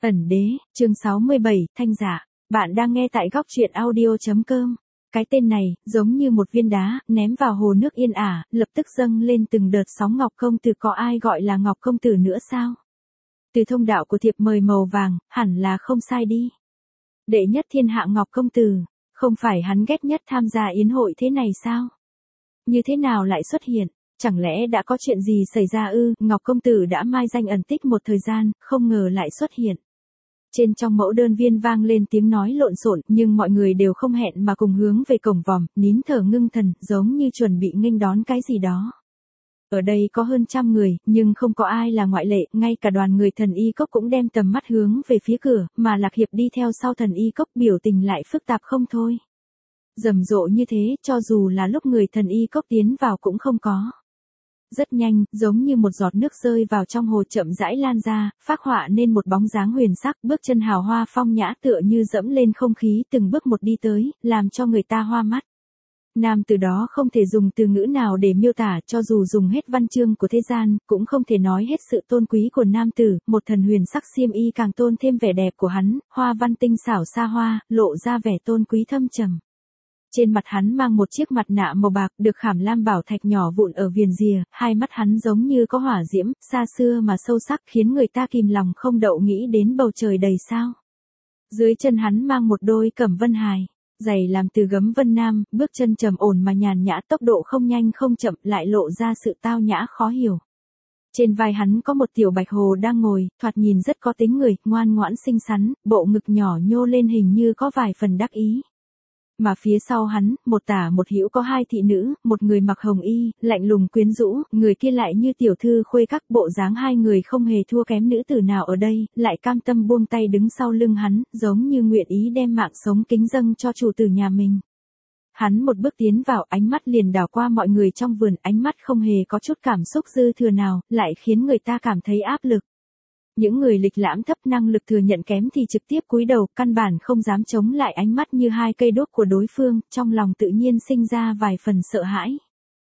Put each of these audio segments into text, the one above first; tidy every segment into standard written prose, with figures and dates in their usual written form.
Ẩn đế, chương 67, Thanh Giả. Bạn đang nghe tại góc truyện audio.com. Cái tên này, giống như một viên đá, ném vào hồ nước yên ả, lập tức dâng lên từng đợt sóng. Ngọc công tử, có ai gọi là Ngọc công tử nữa sao? Từ thông đạo của thiệp mời màu vàng, hẳn là không sai đi. Đệ nhất thiên hạ Ngọc công tử, không phải hắn ghét nhất tham gia yến hội thế này sao? Như thế nào lại xuất hiện? Chẳng lẽ đã có chuyện gì xảy ra ư? Ngọc công tử đã mai danh ẩn tích một thời gian, không ngờ lại xuất hiện. Trên trong mẫu đơn viên vang lên tiếng nói lộn xộn, nhưng mọi người đều không hẹn mà cùng hướng về cổng vòm, nín thở ngưng thần, giống như chuẩn bị nghênh đón cái gì đó. Ở đây có hơn 100 người, nhưng không có ai là ngoại lệ, ngay cả đoàn người thần y cốc cũng đem tầm mắt hướng về phía cửa, mà Lạc Hiệp đi theo sau thần y cốc, biểu tình lại phức tạp không thôi. Rầm rộ như thế, cho dù là lúc người thần y cốc tiến vào cũng không có. Rất nhanh, giống như một giọt nước rơi vào trong hồ, chậm rãi lan ra, phác họa nên một bóng dáng huyền sắc, bước chân hào hoa phong nhã, tựa như dẫm lên không khí, từng bước một đi tới, làm cho người ta hoa mắt. Nam tử đó không thể dùng từ ngữ nào để miêu tả, cho dù dùng hết văn chương của thế gian, cũng không thể nói hết sự tôn quý của nam tử. Một thần huyền sắc xiêm y càng tôn thêm vẻ đẹp của hắn, hoa văn tinh xảo xa hoa, lộ ra vẻ tôn quý thâm trầm. Trên mặt hắn mang một chiếc mặt nạ màu bạc, được khảm lam bảo thạch nhỏ vụn ở viền rìa, hai mắt hắn giống như có hỏa diễm, xa xưa mà sâu sắc, khiến người ta kìm lòng không đậu nghĩ đến bầu trời đầy sao. Dưới chân hắn mang một đôi cẩm vân hài, giày làm từ gấm vân nam, bước chân trầm ổn mà nhàn nhã, tốc độ không nhanh không chậm, lại lộ ra sự tao nhã khó hiểu. Trên vai hắn có một tiểu bạch hồ đang ngồi, thoạt nhìn rất có tính người, ngoan ngoãn xinh xắn, bộ ngực nhỏ nhô lên hình như có vài phần đắc ý. Mà phía sau hắn, một tả một hữu có hai thị nữ, một người mặc hồng y, lạnh lùng quyến rũ, người kia lại như tiểu thư khuê các, bộ dáng hai người không hề thua kém nữ tử nào ở đây, lại cam tâm buông tay đứng sau lưng hắn, giống như nguyện ý đem mạng sống kính dâng cho chủ tử nhà mình. Hắn một bước tiến vào, ánh mắt liền đảo qua mọi người trong vườn, ánh mắt không hề có chút cảm xúc dư thừa nào, lại khiến người ta cảm thấy áp lực. Những người lịch lãm thấp, năng lực thừa nhận kém thì trực tiếp cúi đầu, căn bản không dám chống lại ánh mắt như hai cây đốt của đối phương, trong lòng tự nhiên sinh ra vài phần sợ hãi.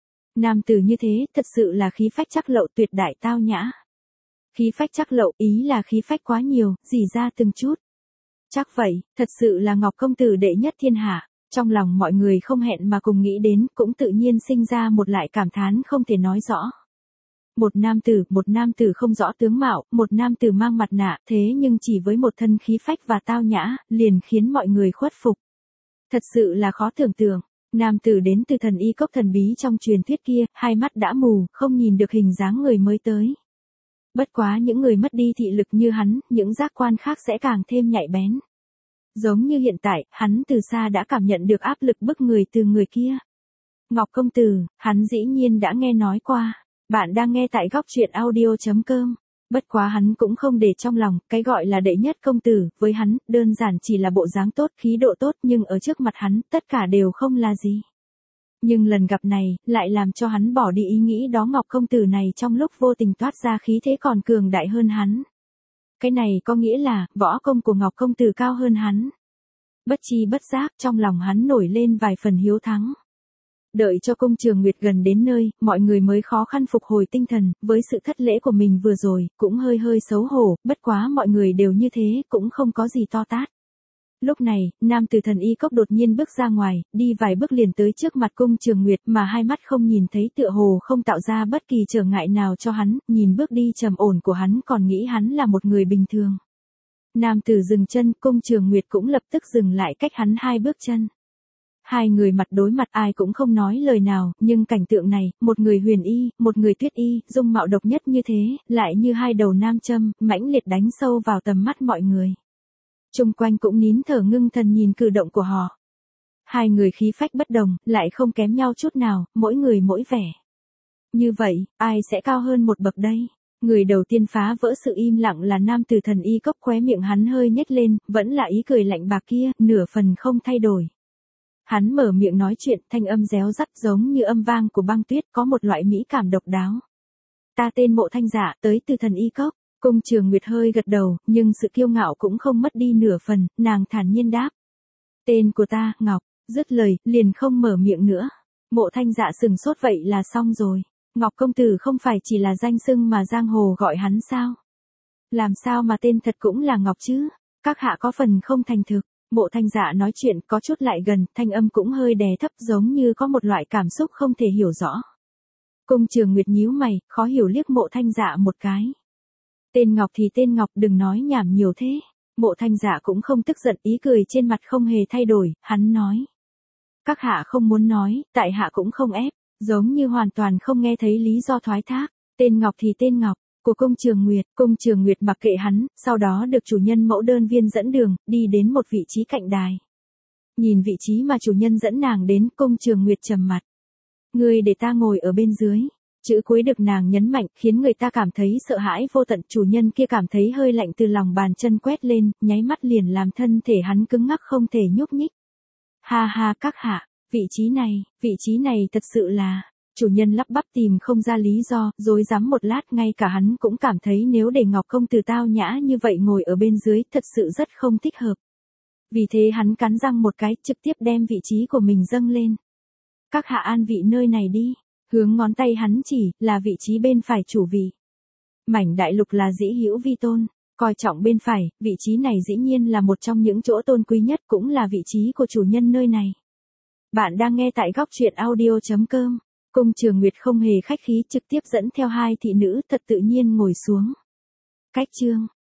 Nam tử như thế, thật sự là khí phách trắc lậu, tuyệt đại tao nhã. Khí phách trắc lậu, ý là khí phách quá nhiều, rỉ ra từng chút. Chắc vậy, thật sự là Ngọc công tử đệ nhất thiên hạ. Trong lòng mọi người không hẹn mà cùng nghĩ đến, cũng tự nhiên sinh ra một lại cảm thán không thể nói rõ. Một nam tử không rõ tướng mạo, một nam tử mang mặt nạ, thế nhưng chỉ với một thân khí phách và tao nhã, liền khiến mọi người khuất phục. Thật sự là khó tưởng tượng, nam tử đến từ thần y cốc thần bí trong truyền thuyết kia, hai mắt đã mù, không nhìn được hình dáng người mới tới. Bất quá những người mất đi thị lực như hắn, những giác quan khác sẽ càng thêm nhạy bén. Giống như hiện tại, hắn từ xa đã cảm nhận được áp lực bức người từ người kia. Ngọc công tử, hắn dĩ nhiên đã nghe nói qua. Bạn đang nghe tại góc truyện audio.com. Bất quá hắn cũng không để trong lòng, cái gọi là đệ nhất công tử, với hắn, đơn giản chỉ là bộ dáng tốt, khí độ tốt, nhưng ở trước mặt hắn, tất cả đều không là gì. Nhưng lần gặp này, lại làm cho hắn bỏ đi ý nghĩ đó. Ngọc công tử này trong lúc vô tình toát ra khí thế còn cường đại hơn hắn. Cái này có nghĩa là, võ công của Ngọc công tử cao hơn hắn. Bất chi bất giác, trong lòng hắn nổi lên vài phần hiếu thắng. Đợi cho Cung Trường Nguyệt gần đến nơi, mọi người mới khó khăn phục hồi tinh thần, với sự thất lễ của mình vừa rồi, cũng hơi xấu hổ, bất quá mọi người đều như thế, cũng không có gì to tát. Lúc này, nam tử thần y cốc đột nhiên bước ra ngoài, đi vài bước liền tới trước mặt Cung Trường Nguyệt, mà hai mắt không nhìn thấy, tựa hồ không tạo ra bất kỳ trở ngại nào cho hắn, nhìn bước đi trầm ổn của hắn còn nghĩ hắn là một người bình thường. Nam tử dừng chân, Cung Trường Nguyệt cũng lập tức dừng lại cách hắn 2 bước chân. Hai người mặt đối mặt, ai cũng không nói lời nào, nhưng cảnh tượng này, một người huyền y, một người tuyết y, dung mạo độc nhất như thế, lại như hai đầu nam châm, mãnh liệt đánh sâu vào tầm mắt mọi người. Chung quanh cũng nín thở ngưng thần nhìn cử động của họ. Hai người khí phách bất đồng, lại không kém nhau chút nào, mỗi người mỗi vẻ. Như vậy, ai sẽ cao hơn một bậc đây? Người đầu tiên phá vỡ sự im lặng là nam tử thần y cốc, khóe miệng hắn hơi nhếch lên, vẫn là ý cười lạnh bạc kia, nửa phần không thay đổi. Hắn mở miệng nói chuyện, thanh âm réo rắt giống như âm vang của băng tuyết, có một loại mỹ cảm độc đáo. Ta tên Mộ Thanh Dạ, tới từ thần y cốc. Cung Trường Nguyệt hơi gật đầu, nhưng sự kiêu ngạo cũng không mất đi nửa phần, nàng thản nhiên đáp. Tên của ta, Ngọc, dứt lời, liền không mở miệng nữa. Mộ Thanh Dạ sừng sốt, vậy là xong rồi. Ngọc công tử không phải chỉ là danh xưng mà giang hồ gọi hắn sao? Làm sao mà tên thật cũng là Ngọc chứ? Các hạ có phần không thành thực. Mộ Thanh Dạ nói chuyện có chút lại gần, thanh âm cũng hơi đè thấp giống như có một loại cảm xúc không thể hiểu rõ. Cung Trường Nguyệt nhíu mày, khó hiểu liếc Mộ Thanh Dạ một cái. Tên Ngọc thì tên Ngọc, đừng nói nhảm nhiều thế. Mộ Thanh Dạ cũng không tức giận, ý cười trên mặt không hề thay đổi, hắn nói. Các hạ không muốn nói, tại hạ cũng không ép, giống như hoàn toàn không nghe thấy lý do thoái thác. Tên Ngọc thì tên Ngọc, của Cung Trường Nguyệt mặc kệ hắn, sau đó được chủ nhân mẫu đơn viên dẫn đường, đi đến một vị trí cạnh đài. Nhìn vị trí mà chủ nhân dẫn nàng đến, Cung Trường Nguyệt trầm mặt. Người để ta ngồi ở bên dưới. Chữ cuối được nàng nhấn mạnh, khiến người ta cảm thấy sợ hãi vô tận. Chủ nhân kia cảm thấy hơi lạnh từ lòng bàn chân quét lên, nháy mắt liền làm thân thể hắn cứng ngắc không thể nhúc nhích. Ha ha các hạ, vị trí này thật sự là... Chủ nhân lắp bắp tìm không ra lý do, rối rắm một lát, ngay cả hắn cũng cảm thấy nếu để Ngọc công tử tao nhã như vậy ngồi ở bên dưới, thật sự rất không thích hợp. Vì thế hắn cắn răng một cái, trực tiếp đem vị trí của mình dâng lên. Các hạ an vị nơi này đi. Hướng ngón tay hắn chỉ, là vị trí bên phải chủ vị. Mảnh đại lục là dĩ hữu vi tôn, coi trọng bên phải, vị trí này dĩ nhiên là một trong những chỗ tôn quý nhất, cũng là vị trí của chủ nhân nơi này. Bạn đang nghe tại góc truyện audio.com. Cung Trường Nguyệt không hề khách khí, trực tiếp dẫn theo hai thị nữ thật tự nhiên ngồi xuống. Cách chương